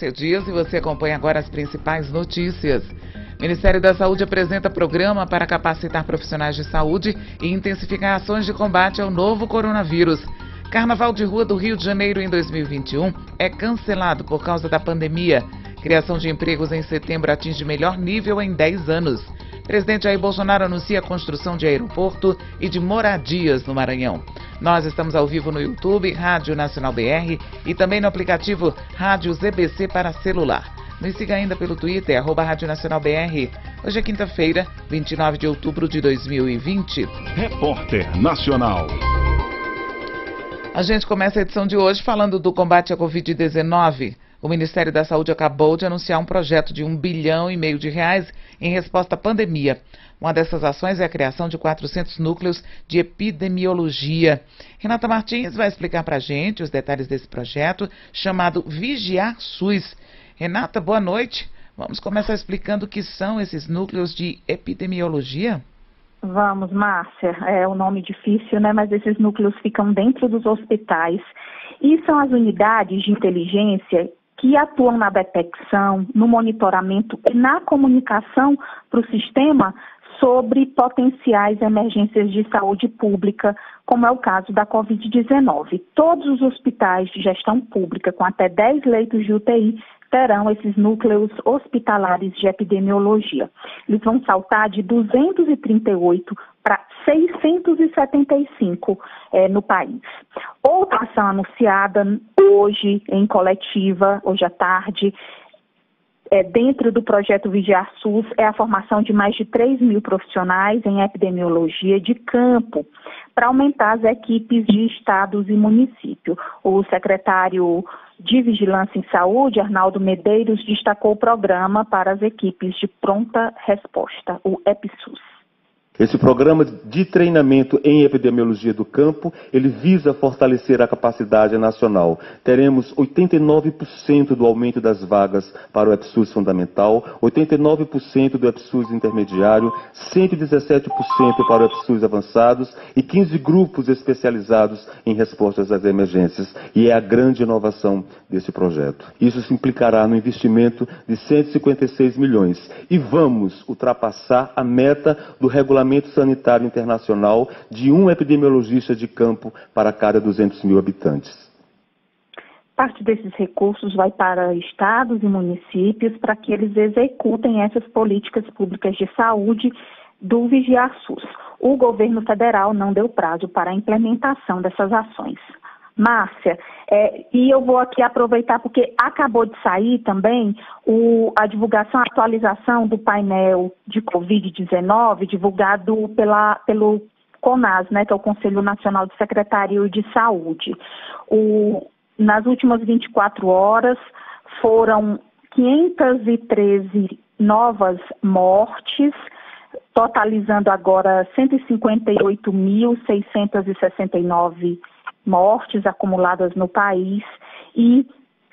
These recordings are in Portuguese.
Márcia Dias e você acompanha agora as principais notícias. O Ministério da Saúde apresenta programa para capacitar profissionais de saúde e intensificar ações de combate ao novo coronavírus. Carnaval de Rua do Rio de Janeiro em 2021 é cancelado por causa da pandemia. Criação de empregos em setembro atinge melhor nível em 10 anos. Presidente Jair Bolsonaro anuncia a construção de aeroporto e de moradias no Maranhão. Nós estamos ao vivo no YouTube, Rádio Nacional BR e também no aplicativo Rádio ZBC para celular. Nos siga ainda pelo Twitter, @Rádio Nacional BR. Hoje é quinta-feira, 29 de outubro de 2020. Repórter Nacional. A gente começa a edição de hoje falando do combate à Covid-19. O Ministério da Saúde acabou de anunciar um projeto de R$1,5 bilhão de reais em resposta à pandemia. Uma dessas ações é a criação de 400 núcleos de epidemiologia. Renata Martins vai explicar para a gente os detalhes desse projeto chamado Vigiar SUS. Renata, boa noite. Vamos começar explicando o que são esses núcleos de epidemiologia? Vamos, Márcia. É um nome difícil, né? Mas esses núcleos ficam dentro dos hospitais e são as unidades de inteligência que atuam na detecção, no monitoramento e na comunicação para o sistema sobre potenciais emergências de saúde pública, como é o caso da Covid-19. Todos os hospitais de gestão pública com até 10 leitos de UTI terão esses núcleos hospitalares de epidemiologia. Eles vão saltar de 238 para 675 no país. Outra ação anunciada hoje em coletiva, hoje à tarde, dentro do projeto Vigiar SUS, é a formação de mais de 3 mil profissionais em epidemiologia de campo, para aumentar as equipes de estados e municípios. O secretário de Vigilância em Saúde, Arnaldo Medeiros, destacou o programa para as equipes de pronta resposta, o EPSUS. Esse programa de treinamento em epidemiologia do campo, ele visa fortalecer a capacidade nacional. Teremos 89% do aumento das vagas para o EPSUS fundamental, 89% do EPSUS intermediário, 117% para o EPSUS avançados e 15 grupos especializados em respostas às emergências. E é a grande inovação desse projeto. Isso se implicará no investimento de 156 milhões. E vamos ultrapassar a meta do regulamento sanitário internacional de um epidemiologista de campo para cada 200 mil habitantes. Parte desses recursos vai para estados e municípios para que eles executem essas políticas públicas de saúde do Vigiar SUS. O governo federal não deu prazo para a implementação dessas ações. Márcia, e eu vou aqui aproveitar porque acabou de sair também a divulgação, a atualização do painel de Covid-19 divulgado pelo CONAS, né, que é o Conselho Nacional de Secretário de Saúde. Nas últimas 24 horas foram 513 novas mortes, totalizando agora 158.669 mortes acumuladas no país e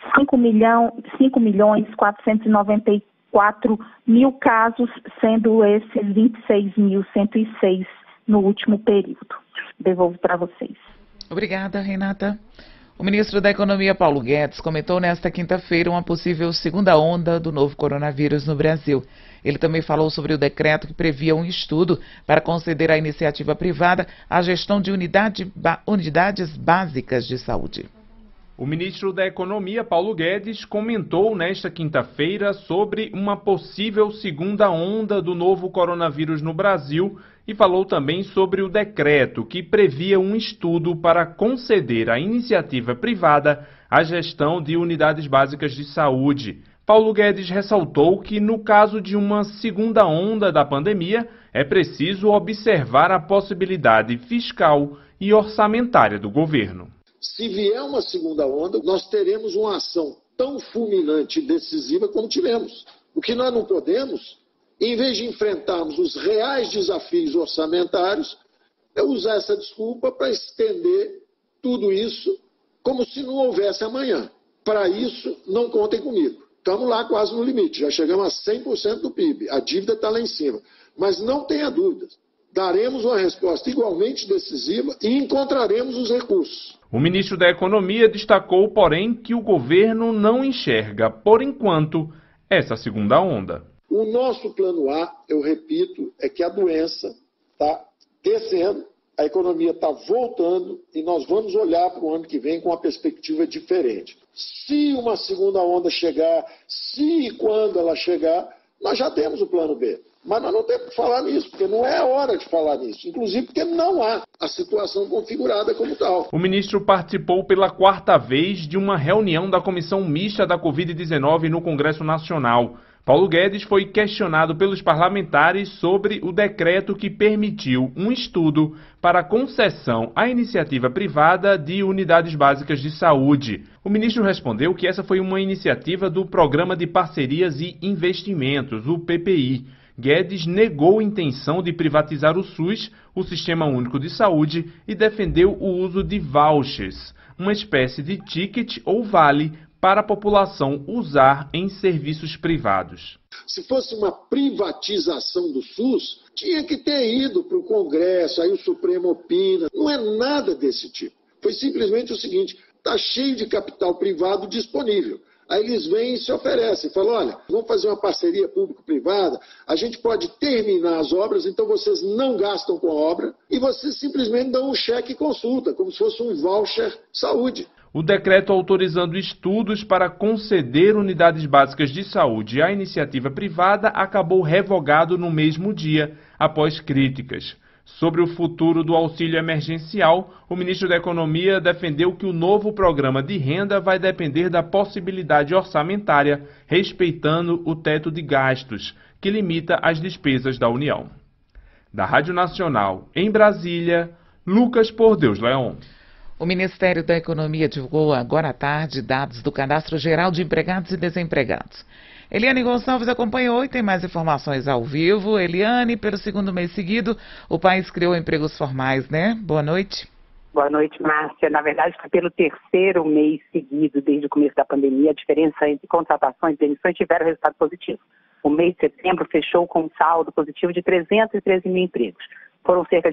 5.494.000 casos, sendo esses 26.106 no último período. Devolvo para vocês. Obrigada, Renata. O ministro da Economia, Paulo Guedes, comentou nesta quinta-feira uma possível segunda onda do novo coronavírus no Brasil. Ele também falou sobre o decreto que previa um estudo para conceder à iniciativa privada a gestão de unidades básicas de saúde. O ministro da Economia, Paulo Guedes, comentou nesta quinta-feira sobre uma possível segunda onda do novo coronavírus no Brasil e falou também sobre o decreto que previa um estudo para conceder à iniciativa privada a gestão de unidades básicas de saúde. Paulo Guedes ressaltou que, no caso de uma segunda onda da pandemia, é preciso observar a possibilidade fiscal e orçamentária do governo. Se vier uma segunda onda, nós teremos uma ação tão fulminante e decisiva como tivemos. O que nós não podemos, em vez de enfrentarmos os reais desafios orçamentários, é usar essa desculpa para estender tudo isso como se não houvesse amanhã. Para isso, não contem comigo. Estamos lá quase no limite, já chegamos a 100% do PIB, a dívida está lá em cima. Mas não tenha dúvidas, daremos uma resposta igualmente decisiva e encontraremos os recursos. O ministro da Economia destacou, porém, que o governo não enxerga, por enquanto, essa segunda onda. O nosso plano A, eu repito, é que a doença está descendo, a economia está voltando e nós vamos olhar para o ano que vem com uma perspectiva diferente. Se uma segunda onda chegar, se e quando ela chegar, nós já temos o plano B. Mas nós não temos que falar nisso, porque não é a hora de falar nisso. Inclusive porque não há a situação configurada como tal. O ministro participou pela 4ª vez de uma reunião da Comissão Mista da Covid-19 no Congresso Nacional. Paulo Guedes foi questionado pelos parlamentares sobre o decreto que permitiu um estudo para concessão à iniciativa privada de unidades básicas de saúde. O ministro respondeu que essa foi uma iniciativa do Programa de Parcerias e Investimentos, o PPI. Guedes negou a intenção de privatizar o SUS, o Sistema Único de Saúde, e defendeu o uso de vouchers, uma espécie de ticket ou vale para a população usar em serviços privados. Se fosse uma privatização do SUS, tinha que ter ido para o Congresso, aí o Supremo opina. Não é nada desse tipo. Foi simplesmente o seguinte, está cheio de capital privado disponível. Aí eles vêm e se oferecem, falam, olha, vamos fazer uma parceria público-privada, a gente pode terminar as obras, então vocês não gastam com a obra e vocês simplesmente dão um cheque e consulta, como se fosse um voucher saúde. O decreto autorizando estudos para conceder unidades básicas de saúde à iniciativa privada acabou revogado no mesmo dia, após críticas. Sobre o futuro do auxílio emergencial, o ministro da Economia defendeu que o novo programa de renda vai depender da possibilidade orçamentária, respeitando o teto de gastos, que limita as despesas da União. Da Rádio Nacional, em Brasília, Lucas Por Deus Leão. O Ministério da Economia divulgou agora à tarde dados do Cadastro Geral de Empregados e Desempregados. Eliane Gonçalves acompanhou e tem mais informações ao vivo. Eliane, pelo segundo mês seguido, o país criou empregos formais, né? Boa noite. Boa noite, Márcia. Na verdade, foi pelo terceiro mês seguido, desde o começo da pandemia, a diferença entre contratações e demissões tiveram resultado positivo. O mês de setembro fechou com um saldo positivo de 313 mil empregos. Foram cerca de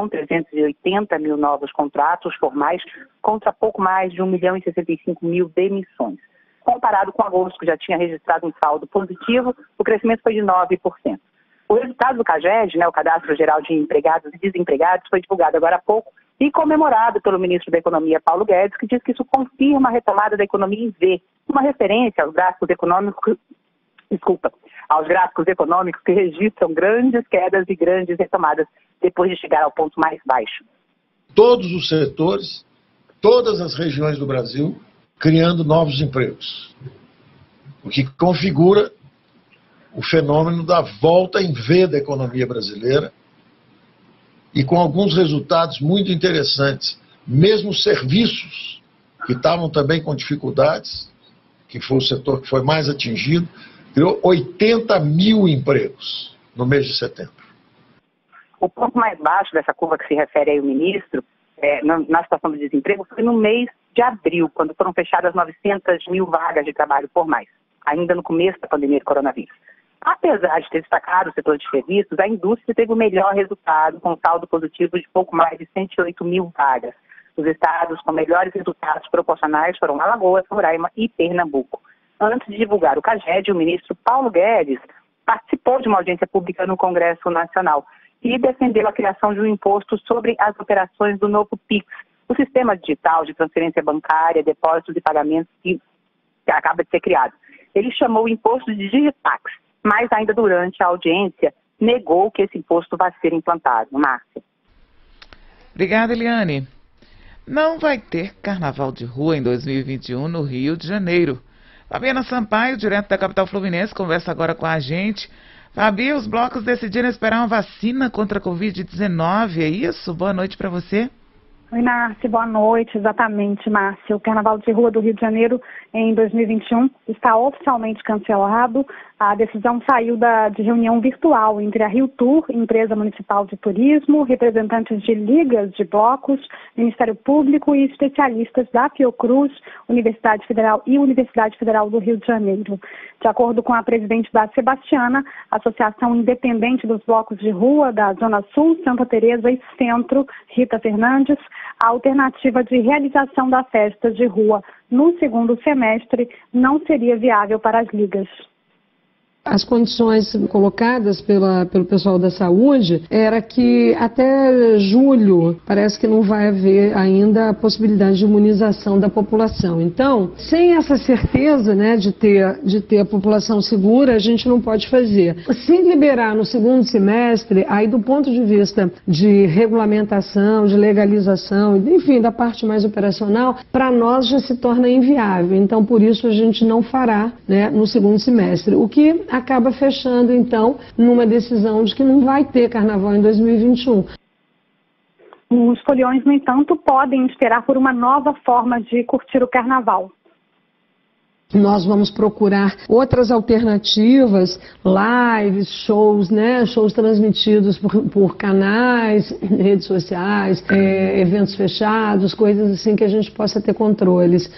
1.380.000 novos contratos formais, contra pouco mais de 1.065.000 demissões. Comparado com agosto, que já tinha registrado um saldo positivo, o crescimento foi de 9%. O resultado do CAGED, o Cadastro Geral de Empregados e Desempregados, foi divulgado agora há pouco e comemorado pelo ministro da Economia, Paulo Guedes, que diz que isso confirma a retomada da economia em V, uma referência aos gráficos econômicos que registram grandes quedas e grandes retomadas depois de chegar ao ponto mais baixo. Todos os setores, todas as regiões do Brasil, criando novos empregos, o que configura o fenômeno da volta em V da economia brasileira e com alguns resultados muito interessantes. Mesmo serviços que estavam também com dificuldades, que foi o setor que foi mais atingido, criou 80 mil empregos no mês de setembro. O ponto mais baixo dessa curva que se refere aí o ministro, na situação do desemprego, foi no mês de abril, quando foram fechadas 900 mil vagas de trabalho formais, ainda no começo da pandemia do coronavírus. Apesar de ter destacado o setor de serviços, a indústria teve o melhor resultado, com um saldo positivo de pouco mais de 108 mil vagas. Os estados com melhores resultados proporcionais foram Alagoas, Roraima e Pernambuco. Antes de divulgar o CAGED, o ministro Paulo Guedes participou de uma audiência pública no Congresso Nacional e defendeu a criação de um imposto sobre as operações do novo PIX, o sistema digital de transferência bancária, depósitos e pagamentos que acaba de ser criado. Ele chamou o imposto de Digitax, mas ainda durante a audiência negou que esse imposto vai ser implantado. Márcia. Obrigada, Eliane. Não vai ter carnaval de rua em 2021 no Rio de Janeiro. Fabiana Sampaio, direto da capital fluminense, conversa agora com a gente. Fabi, os blocos decidiram esperar uma vacina contra a Covid-19, é isso? Boa noite para você. Oi, Márcia, boa noite. Exatamente, Márcia. O Carnaval de Rua do Rio de Janeiro em 2021 está oficialmente cancelado. A decisão saiu de reunião virtual entre a Rio Tour, empresa municipal de turismo, representantes de ligas de blocos, Ministério Público e especialistas da Fiocruz, Universidade Federal e Universidade Federal do Rio de Janeiro. De acordo com a presidente da Sebastiana, Associação Independente dos Blocos de Rua da Zona Sul, Santa Teresa e Centro, Rita Fernandes, a alternativa de realização das festas de rua no segundo semestre não seria viável para as ligas. As condições colocadas pelo pessoal da saúde era que até julho parece que não vai haver ainda a possibilidade de imunização da população. Então, sem essa certeza, né, de ter a população segura, a gente não pode fazer. Se liberar no segundo semestre, aí do ponto de vista de regulamentação, de legalização, enfim, da parte mais operacional, para nós já se torna inviável. Então, por isso a gente não fará, né, no segundo semestre. O que acaba fechando, então, numa decisão de que não vai ter carnaval em 2021. Os foliões, no entanto, podem esperar por uma nova forma de curtir o carnaval. Nós vamos procurar outras alternativas, lives, shows, né? Shows transmitidos por canais, redes sociais, eventos fechados, coisas assim que a gente possa ter controles.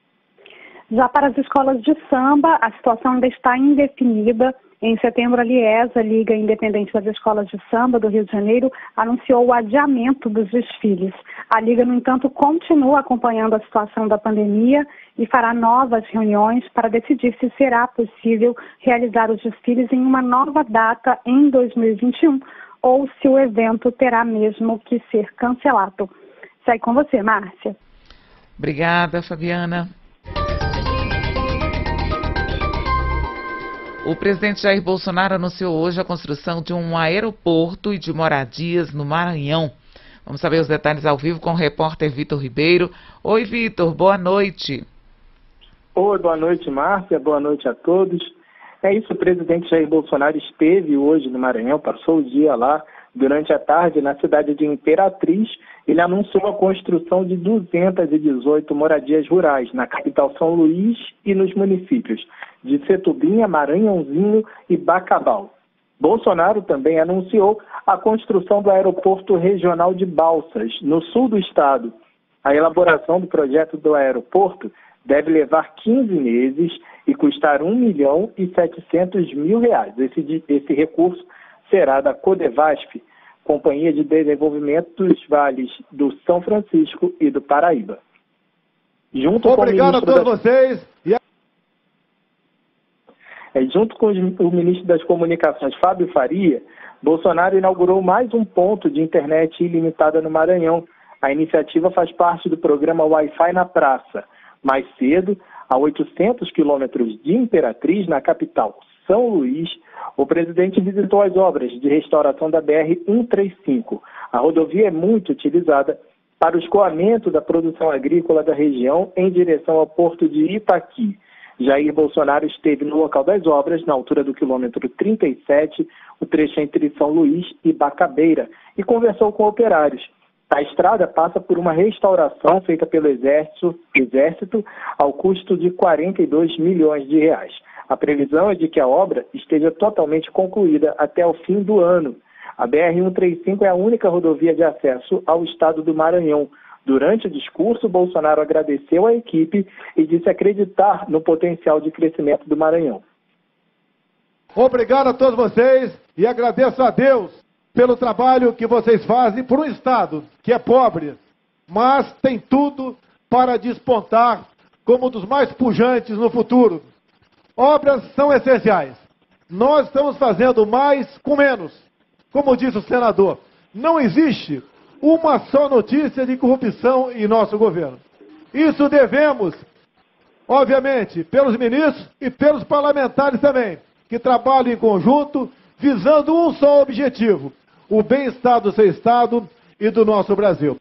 Já para as escolas de samba, a situação ainda está indefinida. Em setembro, a Liesa, a Liga Independente das Escolas de Samba do Rio de Janeiro, anunciou o adiamento dos desfiles. A Liga, no entanto, continua acompanhando a situação da pandemia e fará novas reuniões para decidir se será possível realizar os desfiles em uma nova data em 2021 ou se o evento terá mesmo que ser cancelado. Segue com você, Márcia. Obrigada, Fabiana. O presidente Jair Bolsonaro anunciou hoje a construção de um aeroporto e de moradias no Maranhão. Vamos saber os detalhes ao vivo com o repórter Vitor Ribeiro. Oi, Vitor, boa noite. Oi, boa noite, Márcia, boa noite a todos. É isso, o presidente Jair Bolsonaro esteve hoje no Maranhão, passou o dia lá. Durante a tarde, na cidade de Imperatriz, ele anunciou a construção de 218 moradias rurais na capital São Luís e nos municípios de Setubinha, Maranhãozinho e Bacabal. Bolsonaro também anunciou a construção do aeroporto regional de Balsas, no sul do estado. A elaboração do projeto do aeroporto deve levar 15 meses e custar R$ 1.700.000. Esse recurso será da Codevasp, Companhia de Desenvolvimento dos Vales do São Francisco e do Paraíba. Obrigado a todos vocês. Junto com o ministro das Comunicações, Fábio Faria, Bolsonaro inaugurou mais um ponto de internet ilimitada no Maranhão. A iniciativa faz parte do programa Wi-Fi na Praça. Mais cedo, a 800 quilômetros de Imperatriz, na capital São Luís, o presidente visitou as obras de restauração da BR-135. A rodovia é muito utilizada para o escoamento da produção agrícola da região em direção ao porto de Itaqui. Jair Bolsonaro esteve no local das obras, na altura do quilômetro 37, o trecho entre São Luís e Bacabeira, e conversou com operários. A estrada passa por uma restauração feita pelo Exército ao custo de R$ 42 milhões. A previsão é de que a obra esteja totalmente concluída até o fim do ano. A BR-135 é a única rodovia de acesso ao estado do Maranhão. Durante o discurso, Bolsonaro agradeceu a equipe e disse acreditar no potencial de crescimento do Maranhão. Obrigado a todos vocês e agradeço a Deus pelo trabalho que vocês fazem por um estado que é pobre, mas tem tudo para despontar como um dos mais pujantes no futuro. Obras são essenciais. Nós estamos fazendo mais com menos. Como disse o senador, não existe uma só notícia de corrupção em nosso governo. Isso devemos, obviamente, pelos ministros e pelos parlamentares também, que trabalham em conjunto, visando um só objetivo: o bem-estar do seu estado e do nosso Brasil.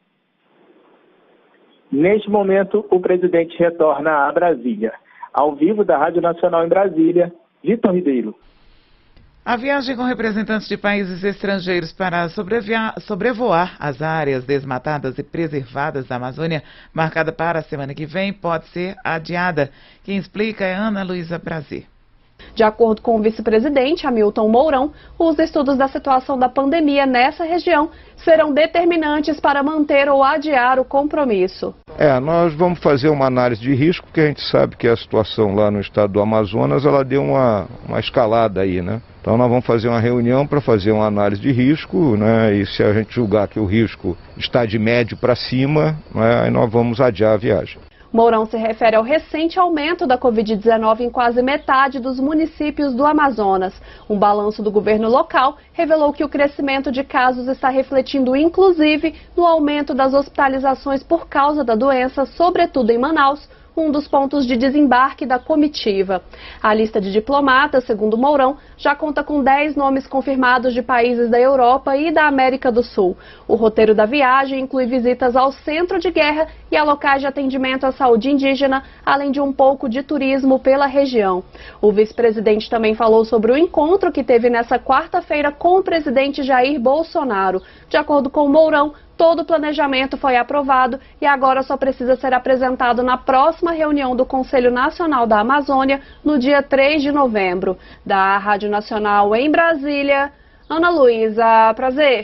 Neste momento, o presidente retorna a Brasília. Ao vivo da Rádio Nacional em Brasília, Vitor Ribeiro. A viagem com representantes de países estrangeiros para sobrevoar as áreas desmatadas e preservadas da Amazônia, marcada para a semana que vem, pode ser adiada. Quem explica é Ana Luísa Prazer. De acordo com o vice-presidente Hamilton Mourão, os estudos da situação da pandemia nessa região serão determinantes para manter ou adiar o compromisso. Nós vamos fazer uma análise de risco, porque a gente sabe que a situação lá no estado do Amazonas, ela deu uma escalada aí, né? Então nós vamos fazer uma reunião para fazer uma análise de risco, né? E se a gente julgar que o risco está de médio para cima, né? Aí nós vamos adiar a viagem. Mourão se refere ao recente aumento da Covid-19 em quase metade dos municípios do Amazonas. Um balanço do governo local revelou que o crescimento de casos está refletindo, inclusive, no aumento das hospitalizações por causa da doença, sobretudo em Manaus, um dos pontos de desembarque da comitiva. A lista de diplomatas, segundo Mourão, já conta com 10 nomes confirmados de países da Europa e da América do Sul. O roteiro da viagem inclui visitas ao centro de guerra e a locais de atendimento à saúde indígena, além de um pouco de turismo pela região. O vice-presidente também falou sobre o encontro que teve nessa quarta-feira com o presidente Jair Bolsonaro. De acordo com Mourão, todo o planejamento foi aprovado e agora só precisa ser apresentado na próxima reunião do Conselho Nacional da Amazônia, no dia 3 de novembro. Da Rádio Nacional em Brasília, Ana Luísa Prazer.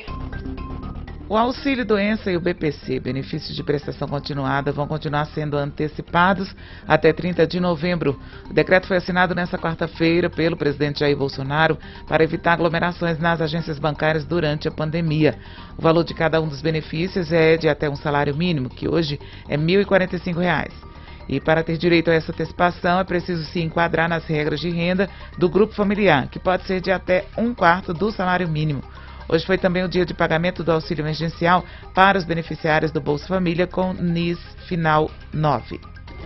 O Auxílio Doença e o BPC, benefícios de prestação continuada, vão continuar sendo antecipados até 30 de novembro. O decreto foi assinado nesta quarta-feira pelo presidente Jair Bolsonaro para evitar aglomerações nas agências bancárias durante a pandemia. O valor de cada um dos benefícios é de até um salário mínimo, que hoje é R$ 1.045. E para ter direito a essa antecipação é preciso se enquadrar nas regras de renda do grupo familiar, que pode ser de até 1/4 do salário mínimo. Hoje foi também o dia de pagamento do auxílio emergencial para os beneficiários do Bolsa Família com NIS final 9.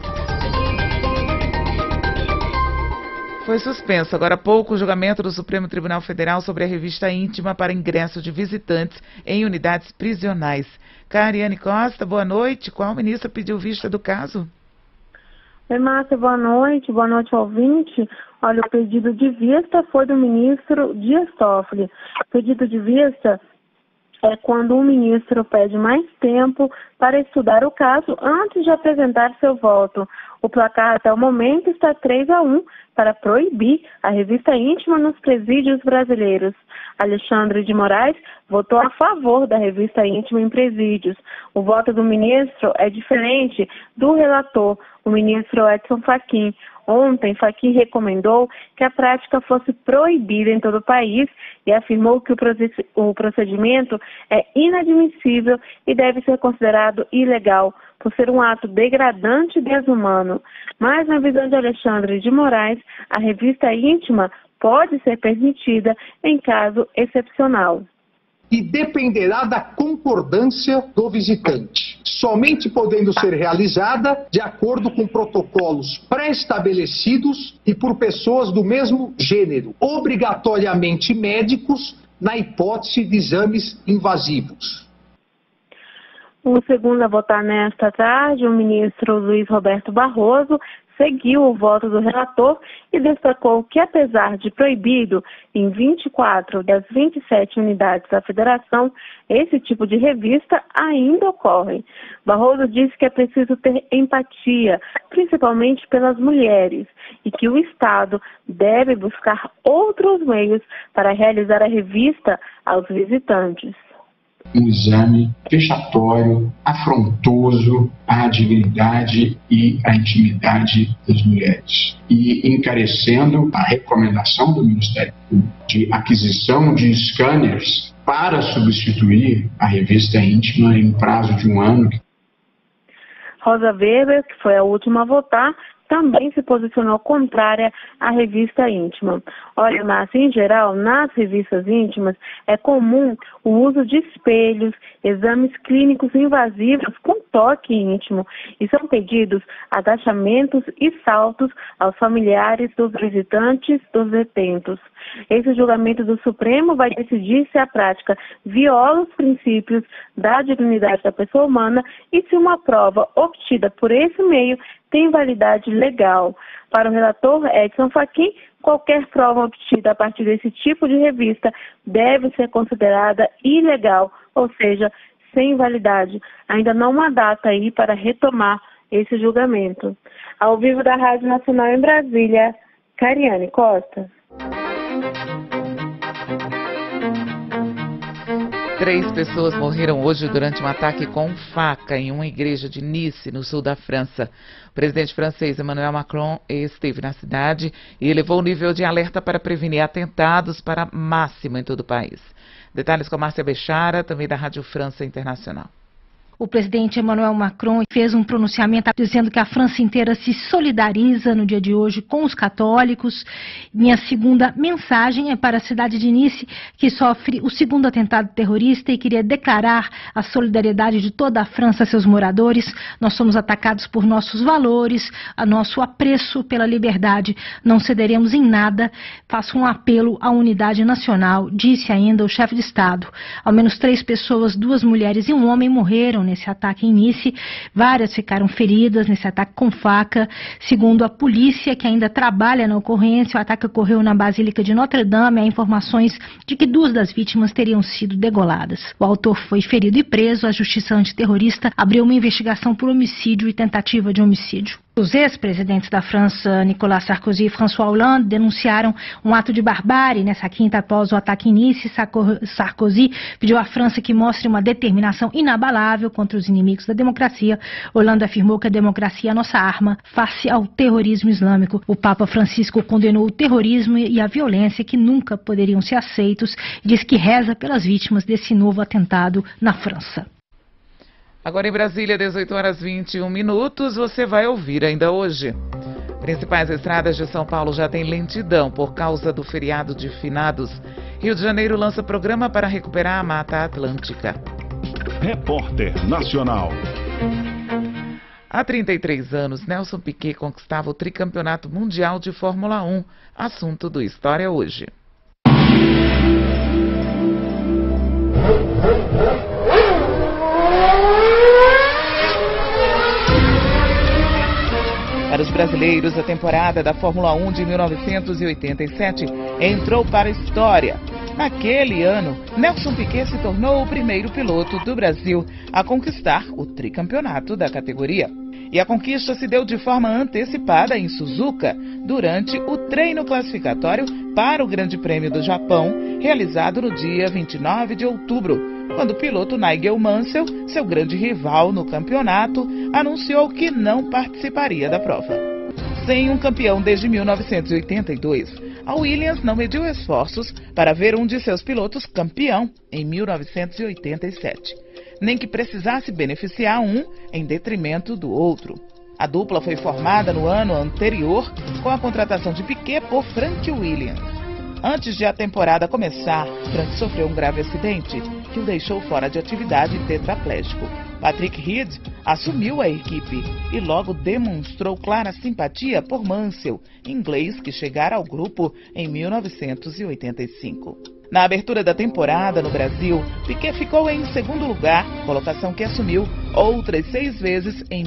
Foi suspenso agora há pouco o julgamento do Supremo Tribunal Federal sobre a revista íntima para ingresso de visitantes em unidades prisionais. Cariane Costa, boa noite. Qual ministra pediu vista do caso? Oi, Márcia, boa noite ouvinte. Olha, o pedido de vista foi do ministro Dias Toffoli. O pedido de vista é quando um ministro pede mais tempo para estudar o caso antes de apresentar seu voto. O placar até o momento está 3-1 para proibir a revista íntima nos presídios brasileiros. Alexandre de Moraes votou a favor da revista íntima em presídios. O voto do ministro é diferente do relator, o ministro Edson Fachin. Ontem, Fachin recomendou que a prática fosse proibida em todo o país e afirmou que o procedimento é inadmissível e deve ser considerado ilegal, por ser um ato degradante e desumano. Mas, na visão de Alexandre de Moraes, a revista íntima pode ser permitida em caso excepcional. E dependerá da concordância do visitante, somente podendo ser realizada de acordo com protocolos pré-estabelecidos e por pessoas do mesmo gênero, obrigatoriamente médicos, na hipótese de exames invasivos. O segundo a votar nesta tarde, o ministro Luiz Roberto Barroso, seguiu o voto do relator e destacou que, apesar de proibido em 24 das 27 unidades da federação, esse tipo de revista ainda ocorre. Barroso disse que é preciso ter empatia, principalmente pelas mulheres, e que o Estado deve buscar outros meios para realizar a revista aos visitantes. Um exame vexatório, afrontoso à dignidade e à intimidade das mulheres. E encarecendo a recomendação do Ministério Público de aquisição de scanners para substituir a revista íntima em prazo de 1 ano. Rosa Weber, que foi a última a votar, também se posicionou contrária à revista íntima. Olha, Márcia, em geral, nas revistas íntimas é comum o uso de espelhos, exames clínicos invasivos com toque íntimo e são pedidos agachamentos e saltos aos familiares dos visitantes dos detentos. Esse julgamento do Supremo vai decidir se a prática viola os princípios da dignidade da pessoa humana e se uma prova obtida por esse meio tem validade legal. Para o relator Edson Fachin, qualquer prova obtida a partir desse tipo de revista deve ser considerada ilegal, ou seja, sem validade. Ainda não há data aí para retomar esse julgamento. Ao vivo da Rádio Nacional em Brasília, Cariane Costa. 3 pessoas morreram hoje durante um ataque com faca em uma igreja de Nice, no sul da França. O presidente francês Emmanuel Macron esteve na cidade e elevou o nível de alerta para prevenir atentados para máximo em todo o país. Detalhes com a Márcia Bechara, também da Rádio França Internacional. O presidente Emmanuel Macron fez um pronunciamento dizendo que a França inteira se solidariza no dia de hoje com os católicos. Minha segunda mensagem é para a cidade de Nice, que sofre o segundo atentado terrorista, e queria declarar a solidariedade de toda a França a seus moradores. Nós somos atacados por nossos valores, a nosso apreço pela liberdade. Não cederemos em nada. Faço um apelo à unidade nacional, disse ainda o chefe de Estado. Ao menos 3 pessoas, 2 mulheres e um homem morreram nesse ataque em Nice. Várias ficaram feridas nesse ataque com faca. Segundo a polícia, que ainda trabalha na ocorrência, o ataque ocorreu na Basílica de Notre-Dame. Há informações de que 2 das vítimas teriam sido degoladas. O autor foi ferido e preso. A Justiça Antiterrorista abriu uma investigação por homicídio e tentativa de homicídio. Os ex-presidentes da França, Nicolas Sarkozy e François Hollande, denunciaram um ato de barbárie nessa quinta após o ataque em Nice. Sarkozy pediu à França que mostre uma determinação inabalável contra os inimigos da democracia. Hollande afirmou que a democracia é a nossa arma face ao terrorismo islâmico. O Papa Francisco condenou o terrorismo e a violência que nunca poderiam ser aceitos e diz que reza pelas vítimas desse novo atentado na França. Agora em Brasília, 18h21, você vai ouvir ainda hoje. Principais estradas de São Paulo já têm lentidão por causa do feriado de finados. Rio de Janeiro lança programa para recuperar a Mata Atlântica. Repórter Nacional. Há 33 anos, Nelson Piquet conquistava o tricampeonato mundial de Fórmula 1. Assunto do História Hoje. Para os brasileiros, a temporada da Fórmula 1 de 1987 entrou para a história. Naquele ano, Nelson Piquet se tornou o primeiro piloto do Brasil a conquistar o tricampeonato da categoria. E a conquista se deu de forma antecipada em Suzuka, durante o treino classificatório para o Grande Prêmio do Japão, realizado no dia 29 de outubro, quando o piloto Nigel Mansell, seu grande rival no campeonato, anunciou que não participaria da prova. Sem um campeão desde 1982, a Williams não mediu esforços para ver um de seus pilotos campeão em 1987, nem que precisasse beneficiar um em detrimento do outro. A dupla foi formada no ano anterior com a contratação de Piquet por Frank Williams. Antes de a temporada começar, Frank sofreu um grave acidente que o deixou fora de atividade tetraplégico. Patrick Reed assumiu a equipe e logo demonstrou clara simpatia por Mansell, inglês que chegara ao grupo em 1985. Na abertura da temporada no Brasil, Piquet ficou em segundo lugar, colocação que assumiu outras 6 vezes em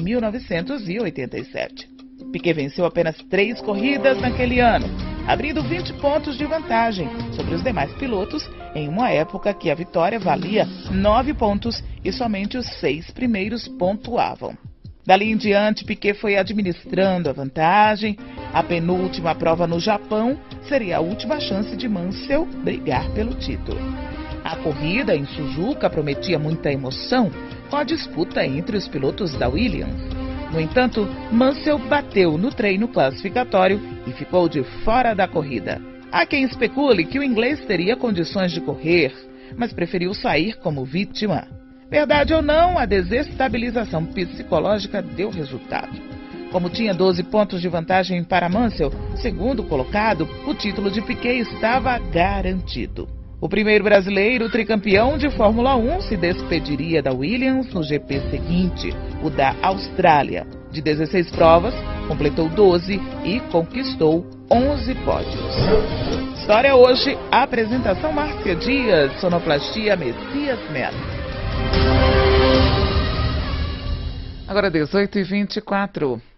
1987. Piquet venceu apenas 3 corridas naquele ano, abrindo 20 pontos de vantagem sobre os demais pilotos em uma época que a vitória valia 9 pontos e somente os 6 primeiros pontuavam. Dali em diante, Piquet foi administrando a vantagem. A penúltima prova no Japão seria a última chance de Mansell brigar pelo título. A corrida em Suzuka prometia muita emoção com a disputa entre os pilotos da Williams. No entanto, Mansell bateu no treino classificatório e ficou de fora da corrida. Há quem especule que o inglês teria condições de correr, mas preferiu sair como vítima. Verdade ou não, a desestabilização psicológica deu resultado. Como tinha 12 pontos de vantagem para Mansell, segundo colocado, o título de Piquet estava garantido. O primeiro brasileiro tricampeão de Fórmula 1 se despediria da Williams no GP seguinte, o da Austrália. De 16 provas, completou 12 e conquistou 11 pódios. História Hoje, apresentação Márcia Dias, sonoplastia Messias Melo. Agora 18h24.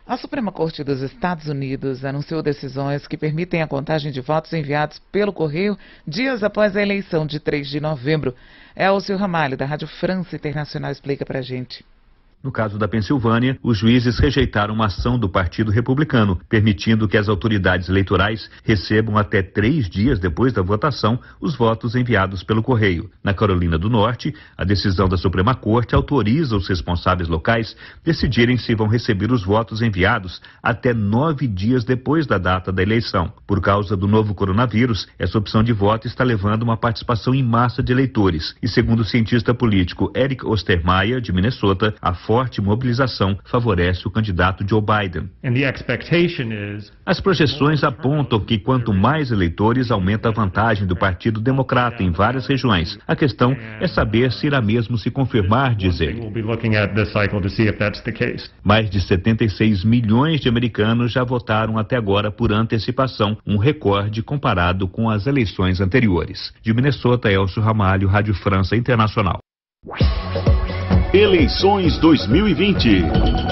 A Suprema Corte dos Estados Unidos anunciou decisões que permitem a contagem de votos enviados pelo correio dias após a eleição de 3 de novembro. Elcio Ramalho, da Rádio França Internacional, explica pra gente. No caso da Pensilvânia, os juízes rejeitaram uma ação do Partido Republicano, permitindo que as autoridades eleitorais recebam até 3 dias depois da votação os votos enviados pelo correio. Na Carolina do Norte, a decisão da Suprema Corte autoriza os responsáveis locais decidirem se vão receber os votos enviados até 9 dias depois da data da eleição. Por causa do novo coronavírus, essa opção de voto está levando uma participação em massa de eleitores. E segundo o cientista político Eric Ostermeyer, de Minnesota, a forte mobilização favorece o candidato Joe Biden. As projeções apontam que quanto mais eleitores, aumenta a vantagem do Partido Democrata em várias regiões. A questão é saber se irá mesmo se confirmar, diz ele. Mais de 76 milhões de americanos já votaram até agora por antecipação, um recorde comparado com as eleições anteriores. De Minnesota, Elcio Ramalho, Rádio França Internacional. Eleições 2020.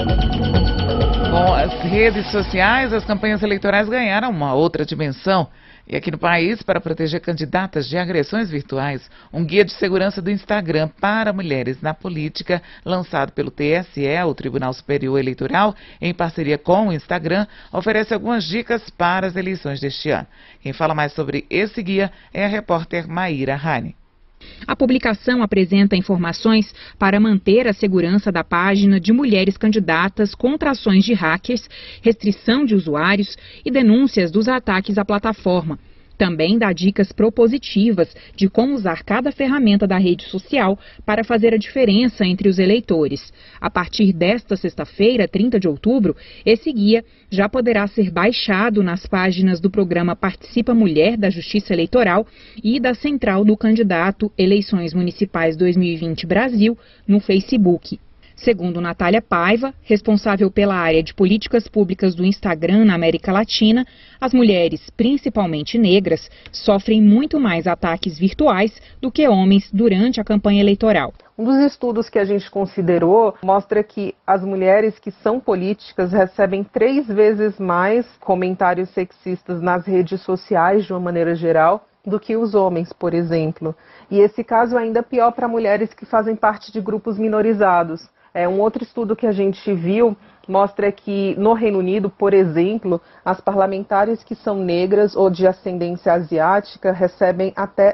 Com as redes sociais, as campanhas eleitorais ganharam uma outra dimensão. E aqui no país, para proteger candidatas de agressões virtuais, um guia de segurança do Instagram para mulheres na política, lançado pelo TSE, o Tribunal Superior Eleitoral, em parceria com o Instagram, oferece algumas dicas para as eleições deste ano. Quem fala mais sobre esse guia é a repórter Maíra Rani. A publicação apresenta informações para manter a segurança da página de mulheres candidatas contra ações de hackers, restrição de usuários e denúncias dos ataques à plataforma. Também dá dicas propositivas de como usar cada ferramenta da rede social para fazer a diferença entre os eleitores. A partir desta sexta-feira, 30 de outubro, esse guia já poderá ser baixado nas páginas do programa Participa Mulher da Justiça Eleitoral e da Central do Candidato Eleições Municipais 2020 Brasil no Facebook. Segundo Natália Paiva, responsável pela área de políticas públicas do Instagram na América Latina, as mulheres, principalmente negras, sofrem muito mais ataques virtuais do que homens durante a campanha eleitoral. Um dos estudos que a gente considerou mostra que as mulheres que são políticas recebem 3 vezes mais comentários sexistas nas redes sociais, de uma maneira geral, do que os homens, por exemplo. E esse caso é ainda pior para mulheres que fazem parte de grupos minorizados. Um outro estudo que a gente viu mostra que no Reino Unido, por exemplo, as parlamentares que são negras ou de ascendência asiática recebem até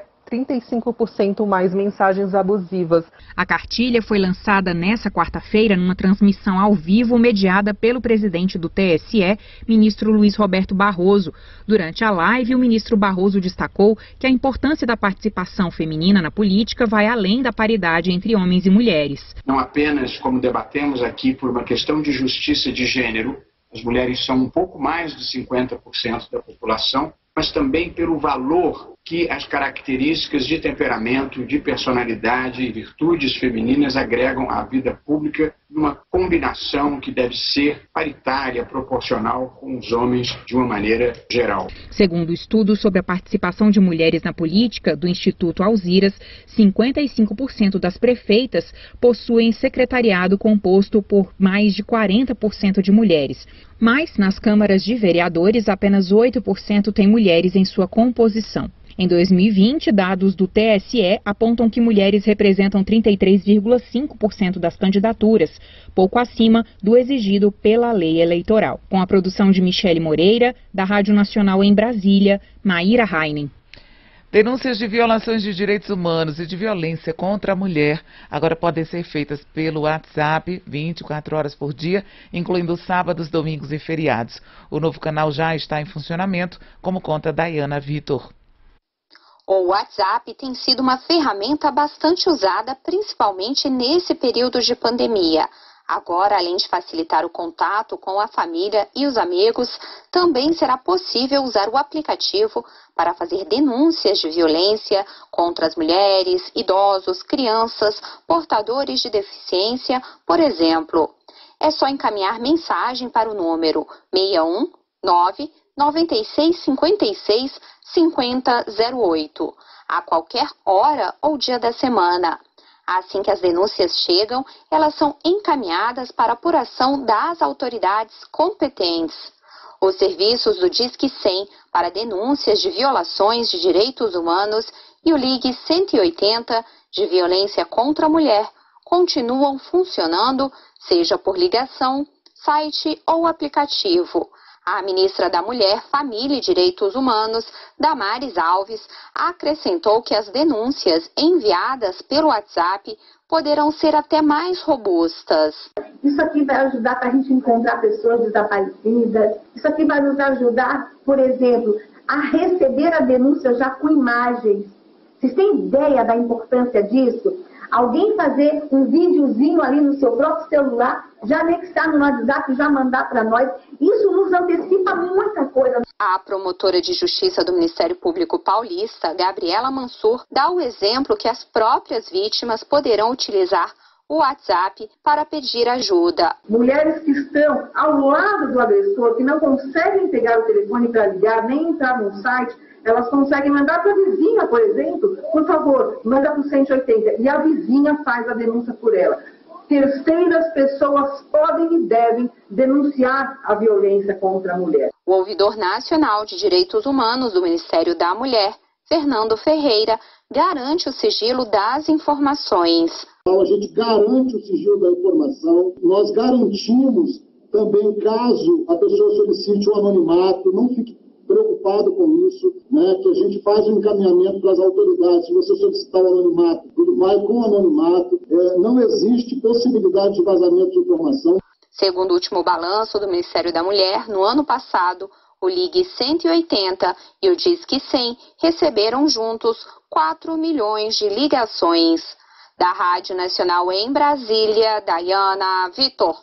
35% mais mensagens abusivas. A cartilha foi lançada nesta quarta-feira numa transmissão ao vivo mediada pelo presidente do TSE, ministro Luiz Roberto Barroso. Durante a live, o ministro Barroso destacou que a importância da participação feminina na política vai além da paridade entre homens e mulheres. Não apenas, como debatemos aqui, por uma questão de justiça de gênero, as mulheres são um pouco mais de 50% da população, mas também pelo valor que as características de temperamento, de personalidade e virtudes femininas agregam à vida pública, numa combinação que deve ser paritária, proporcional com os homens de uma maneira geral. Segundo o estudo sobre a participação de mulheres na política do Instituto Alziras, 55% das prefeitas possuem secretariado composto por mais de 40% de mulheres. Mas, nas câmaras de vereadores, apenas 8% têm mulheres em sua composição. Em 2020, dados do TSE apontam que mulheres representam 33,5% das candidaturas, pouco acima do exigido pela lei eleitoral. Com a produção de Michele Moreira, da Rádio Nacional em Brasília, Maíra Heinen. Denúncias de violações de direitos humanos e de violência contra a mulher agora podem ser feitas pelo WhatsApp 24 horas por dia, incluindo sábados, domingos e feriados. O novo canal já está em funcionamento, como conta Dayana Vitor. O WhatsApp tem sido uma ferramenta bastante usada, principalmente nesse período de pandemia. Agora, além de facilitar o contato com a família e os amigos, também será possível usar o aplicativo para fazer denúncias de violência contra as mulheres, idosos, crianças, portadores de deficiência, por exemplo. É só encaminhar mensagem para o número 619 9656 5008, a qualquer hora ou dia da semana. Assim que as denúncias chegam, elas são encaminhadas para apuração das autoridades competentes. Os serviços do Disque 100 para denúncias de violações de direitos humanos e o Ligue 180 de violência contra a mulher continuam funcionando, seja por ligação, site ou aplicativo. A ministra da Mulher, Família e Direitos Humanos, Damares Alves, acrescentou que as denúncias enviadas pelo WhatsApp poderão ser até mais robustas. Isso aqui vai ajudar para a gente encontrar pessoas desaparecidas. Isso aqui vai nos ajudar, por exemplo, a receber a denúncia já com imagens. Vocês têm ideia da importância disso? Alguém fazer um videozinho ali no seu próprio celular, já anexar no WhatsApp, já mandar para nós. Isso nos antecipa muita coisa. A promotora de Justiça do Ministério Público Paulista, Gabriela Mansur, dá o exemplo que as próprias vítimas poderão utilizar o WhatsApp para pedir ajuda. Mulheres que estão ao lado do agressor, que não conseguem pegar o telefone para ligar, nem entrar no site, elas conseguem mandar para a vizinha, por exemplo, por favor, manda para o 180, e a vizinha faz a denúncia por ela. Terceiras pessoas podem e devem denunciar a violência contra a mulher. O ouvidor nacional de direitos humanos do Ministério da Mulher, Fernando Ferreira, garante o sigilo das informações. A gente garante o sigilo da informação, nós garantimos também, caso a pessoa solicite o anonimato, não fique preocupado com isso, né, que a gente faz um encaminhamento para as autoridades. Se você solicitar o anonimato, ele vai com o anonimato, não existe possibilidade de vazamento de informação. Segundo o último balanço do Ministério da Mulher, no ano passado, o Ligue 180 e o Disque 100 receberam juntos 4 milhões de ligações. Da Rádio Nacional em Brasília, Dayana Vitor.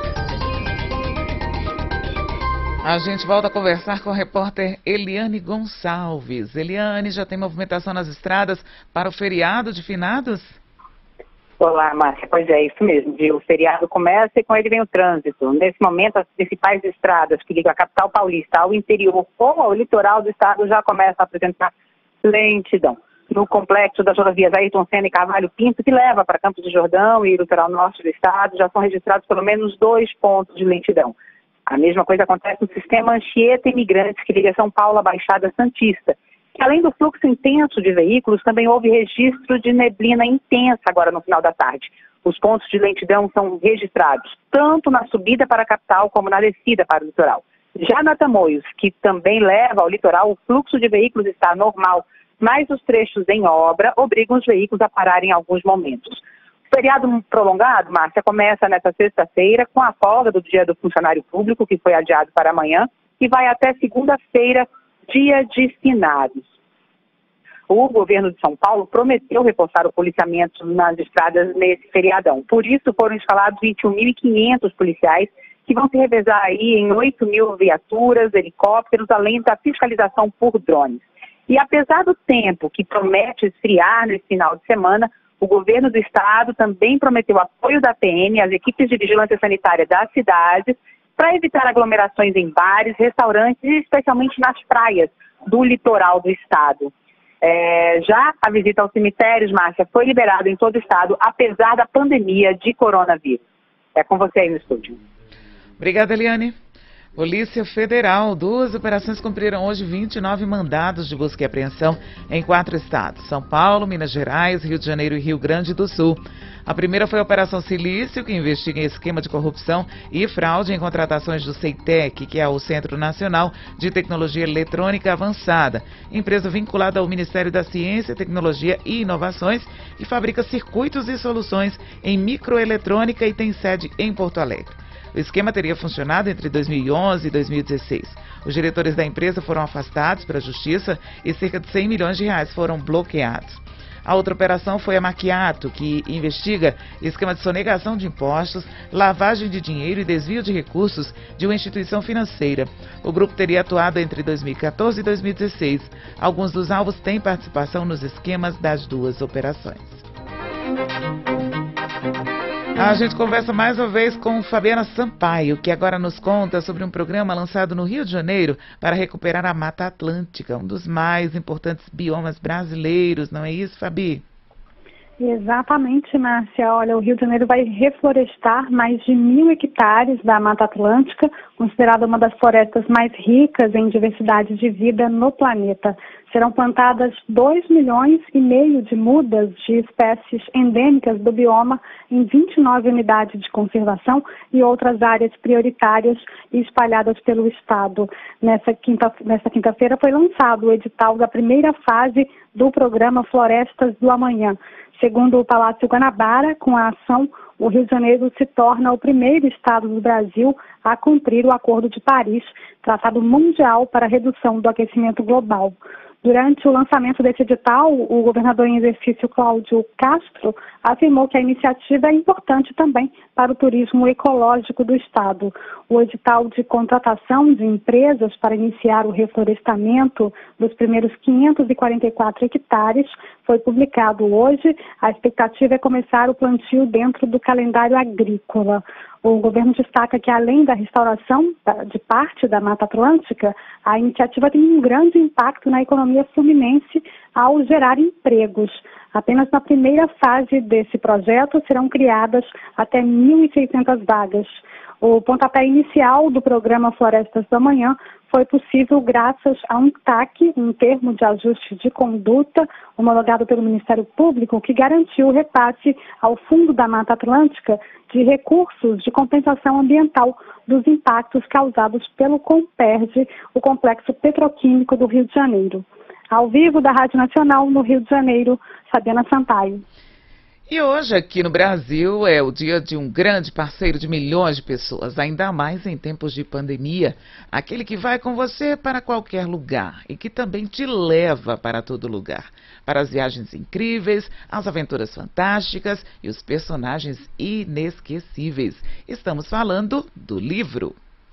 A gente volta a conversar com a repórter Eliane Gonçalves. Eliane, já tem movimentação nas estradas para o feriado de finados? Olá, Márcia. Pois é, isso mesmo, viu? O feriado começa e com ele vem o trânsito. Nesse momento, as principais estradas que ligam a capital paulista ao interior ou ao litoral do estado já começam a apresentar lentidão. No complexo das rodovias Ayrton Senna e Carvalho Pinto, que leva para Campos do Jordão e litoral norte do estado, já são registrados pelo menos 2 pontos de lentidão. A mesma coisa acontece no sistema Anchieta Imigrantes, que liga São Paulo à Baixada Santista, que além do fluxo intenso de veículos, também houve registro de neblina intensa agora no final da tarde. Os pontos de lentidão são registrados tanto na subida para a capital como na descida para o litoral. Já na Tamoios, que também leva ao litoral, o fluxo de veículos está normal, mas os trechos em obra obrigam os veículos a parar em alguns momentos. O feriado prolongado, Márcia, começa nesta sexta-feira com a folga do Dia do Funcionário Público, que foi adiado para amanhã, e vai até segunda-feira, dia de finados. O governo de São Paulo prometeu reforçar o policiamento nas estradas nesse feriadão. Por isso, foram instalados 21.500 policiais, que vão se revezar aí em 8.000 viaturas, helicópteros, além da fiscalização por drones. E apesar do tempo que promete esfriar nesse final de semana, o governo do estado também prometeu apoio da PM às equipes de vigilância sanitária das cidades para evitar aglomerações em bares, restaurantes e especialmente nas praias do litoral do estado. Já a visita aos cemitérios, Márcia, foi liberada em todo o estado, apesar da pandemia de coronavírus. É com você aí no estúdio. Obrigada, Eliane. Polícia Federal, 2 operações cumpriram hoje 29 mandados de busca e apreensão em 4 estados, São Paulo, Minas Gerais, Rio de Janeiro e Rio Grande do Sul. A primeira foi a Operação Silício, que investiga esquema de corrupção e fraude em contratações do CEITEC, que é o Centro Nacional de Tecnologia Eletrônica Avançada, empresa vinculada ao Ministério da Ciência, Tecnologia e Inovações, que fabrica circuitos e soluções em microeletrônica e tem sede em Porto Alegre. O esquema teria funcionado entre 2011 e 2016. Os diretores da empresa foram afastados pela Justiça e cerca de 100 milhões de reais foram bloqueados. A outra operação foi a Maquiato, que investiga esquema de sonegação de impostos, lavagem de dinheiro e desvio de recursos de uma instituição financeira. O grupo teria atuado entre 2014 e 2016. Alguns dos alvos têm participação nos esquemas das 2 operações. A gente conversa mais uma vez com Fabiana Sampaio, que agora nos conta sobre um programa lançado no Rio de Janeiro para recuperar a Mata Atlântica, um dos mais importantes biomas brasileiros, não é isso, Fabi? Exatamente, Márcia. Olha, o Rio de Janeiro vai reflorestar mais de 1.000 hectares da Mata Atlântica, considerada uma das florestas mais ricas em diversidade de vida no planeta. Serão plantadas 2,5 milhões de mudas de espécies endêmicas do bioma em 29 unidades de conservação e outras áreas prioritárias espalhadas pelo Estado. Nessa quinta-feira foi lançado o edital da primeira fase do programa Florestas do Amanhã. Segundo o Palácio Guanabara, com a ação, o Rio de Janeiro se torna o primeiro estado do Brasil a cumprir o Acordo de Paris, tratado mundial para a redução do aquecimento global. Durante o lançamento desse edital, o governador em exercício Cláudio Castro afirmou que a iniciativa é importante também para o turismo ecológico do estado. O edital de contratação de empresas para iniciar o reflorestamento dos primeiros 544 hectares foi publicado hoje. A expectativa é começar o plantio dentro do calendário agrícola. O governo destaca que, além da restauração de parte da Mata Atlântica, a iniciativa tem um grande impacto na economia fluminense ao gerar empregos. Apenas na primeira fase desse projeto serão criadas até 1.600 vagas. O pontapé inicial do programa Florestas do Amanhã foi possível graças a um TAC, um termo de ajuste de conduta, homologado pelo Ministério Público, que garantiu o repasse ao Fundo da Mata Atlântica de recursos de compensação ambiental dos impactos causados pelo Comperj, o Complexo Petroquímico do Rio de Janeiro. Ao vivo da Rádio Nacional, no Rio de Janeiro, Fabiana Sampaio. E hoje, aqui no Brasil, é o dia de um grande parceiro de milhões de pessoas, ainda mais em tempos de pandemia. Aquele que vai com você para qualquer lugar e que também te leva para todo lugar. Para as viagens incríveis, as aventuras fantásticas e os personagens inesquecíveis. Estamos falando do livro.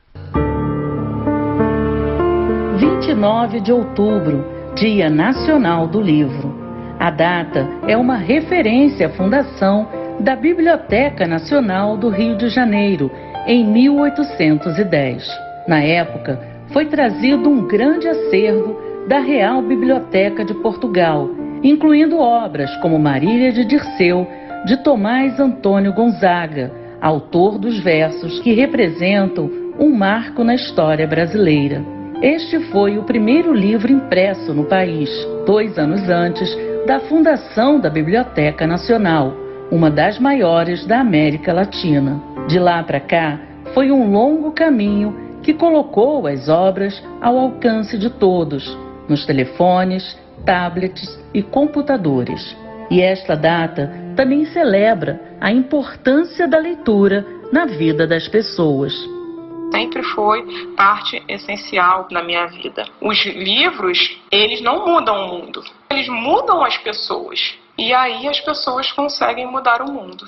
29 de outubro, Dia Nacional do Livro. A data é uma referência à fundação da Biblioteca Nacional do Rio de Janeiro, em 1810. Na época, foi trazido um grande acervo da Real Biblioteca de Portugal, incluindo obras como Marília de Dirceu, de Tomás Antônio Gonzaga, autor dos versos que representam um marco na história brasileira. Este foi o primeiro livro impresso no país, 2 anos antes da fundação da Biblioteca Nacional, uma das maiores da América Latina. De lá para cá, foi um longo caminho que colocou as obras ao alcance de todos, nos telefones, tablets e computadores. E esta data também celebra a importância da leitura na vida das pessoas. Sempre foi parte essencial na minha vida. Os livros, eles não mudam o mundo, eles mudam as pessoas. E aí as pessoas conseguem mudar o mundo.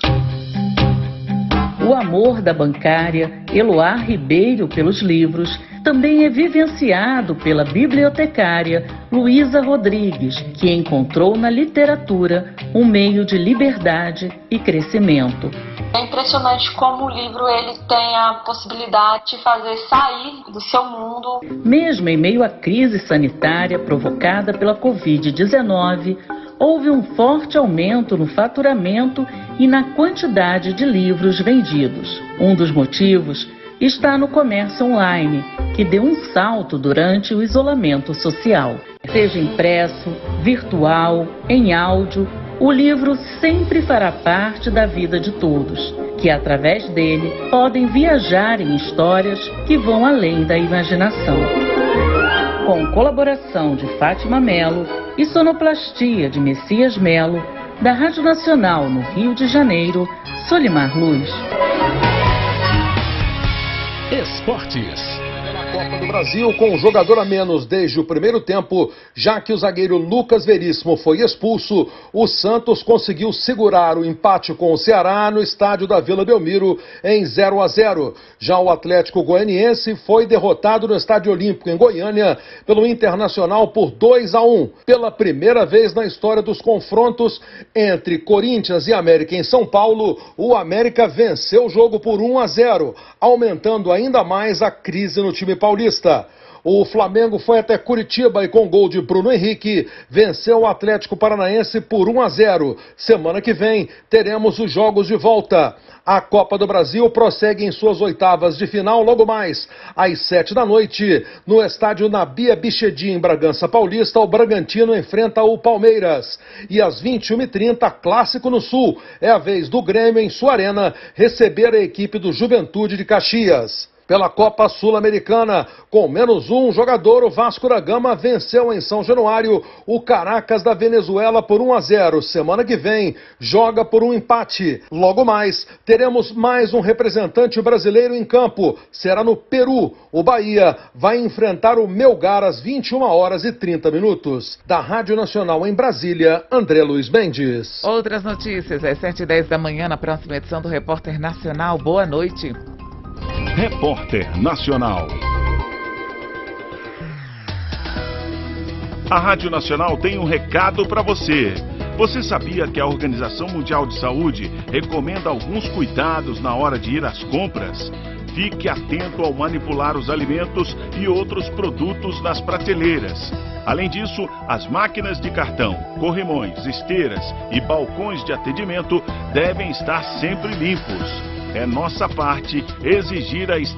O amor da bancária Eloá Ribeiro pelos livros também é vivenciado pela bibliotecária Luísa Rodrigues, que encontrou na literatura um meio de liberdade e crescimento. É impressionante como o livro ele tem a possibilidade de fazer sair do seu mundo. Mesmo em meio à crise sanitária provocada pela Covid-19, houve um forte aumento no faturamento e na quantidade de livros vendidos. Um dos motivos está no comércio online, que deu um salto durante o isolamento social. Seja impresso, virtual, em áudio, o livro sempre fará parte da vida de todos, que através dele podem viajar em histórias que vão além da imaginação. Com colaboração de Fátima Melo e sonoplastia de Messias Melo, da Rádio Nacional no Rio de Janeiro, Solimar Luz. Esportes. Copa do Brasil com um jogador a menos desde o primeiro tempo, já que o zagueiro Lucas Veríssimo foi expulso, o Santos conseguiu segurar o empate com o Ceará no estádio da Vila Belmiro em 0-0. Já o Atlético Goianiense foi derrotado no Estádio Olímpico em Goiânia pelo Internacional por 2-1. Pela primeira vez na história dos confrontos entre Corinthians e América em São Paulo, o América venceu o jogo por 1-0, aumentando ainda mais a crise no time paulista. O Flamengo foi até Curitiba e com gol de Bruno Henrique venceu o Atlético Paranaense por 1-0. Semana que vem teremos os jogos de volta. A Copa do Brasil prossegue em suas oitavas de final logo mais, às 7 da noite, no estádio Nabia Bichedi, em Bragança Paulista, o Bragantino enfrenta o Palmeiras. E às 21h30, clássico no Sul, é a vez do Grêmio em sua arena receber a equipe do Juventude de Caxias. Pela Copa Sul-Americana, com -1 jogador, o Vasco da Gama venceu em São Januário o Caracas da Venezuela por 1-0. Semana que vem, joga por um empate. Logo mais, teremos mais um representante brasileiro em campo. Será no Peru. O Bahia vai enfrentar o Melgar às 21h30. Da Rádio Nacional em Brasília, André Luiz Mendes. Outras notícias, às 7h10 da manhã, na próxima edição do Repórter Nacional. Boa noite. Repórter Nacional. A Rádio Nacional tem um recado para você. Você sabia que a Organização Mundial de Saúde recomenda alguns cuidados na hora de ir às compras? Fique atento ao manipular os alimentos e outros produtos nas prateleiras. Além disso, as máquinas de cartão, corrimões, esteiras e balcões de atendimento devem estar sempre limpos. É nossa parte exigir a